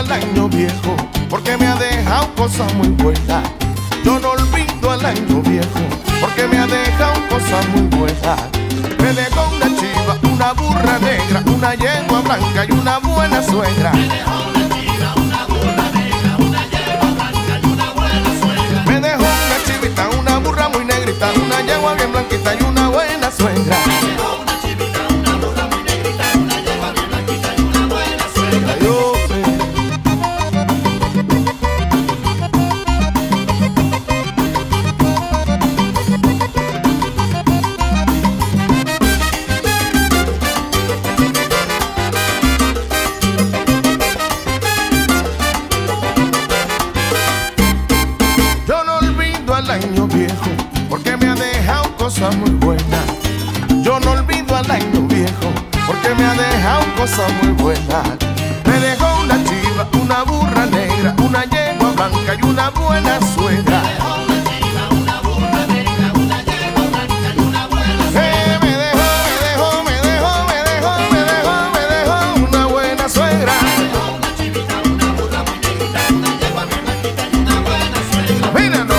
al año viejo, porque me ha dejado cosas muy buenas. Yo no olvido al año viejo, porque me ha dejado cosas muy buenas. Me dejó una chiva, una burra negra, una yegua blanca y una buena suegra. Me dejó una chiva, una burra negra, una yegua blanca y una buena suegra. Me dejó una chivita, una burra muy negrita, una yegua bien blanquita y una buena suegra. Me dejó una chivita, una burra muy negrita, una yegua bien blanquita y una buena suegra. Yo no olvido al año viejo, porque me ha dejado cosas muy buenas. Yo no olvido al año viejo, porque me ha dejado cosas muy buenas. Me dejó una chiva, una burra negra, una yegua blanca y una buena suegra. Me dejó una chiva, una burra negra, una yegua blanca y una buena suegra. Me dejó una buena suegra. Me dejó una chivita, una burra muy negrita, una yegua bien blanquita y una buena suegra. Míralo.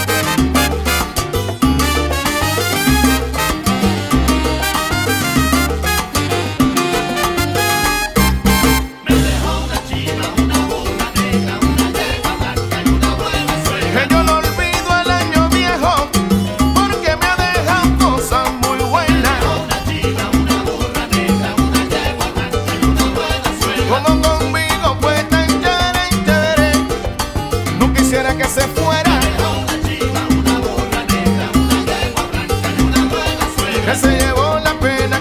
Me dejó una chiva, una burra negra, una yegua blanca y una buena suegra. Que yo no olvido el año viejo, porque me ha dejado cosas muy buenas. Una chiva, una burra negra, una yegua blanca y una buena suegra. Como conmigo fue tan chévere, no quisiera que se fuera, Una chiva, una burra negra, una yegua blanca y una buena suegra. que se llevó la pena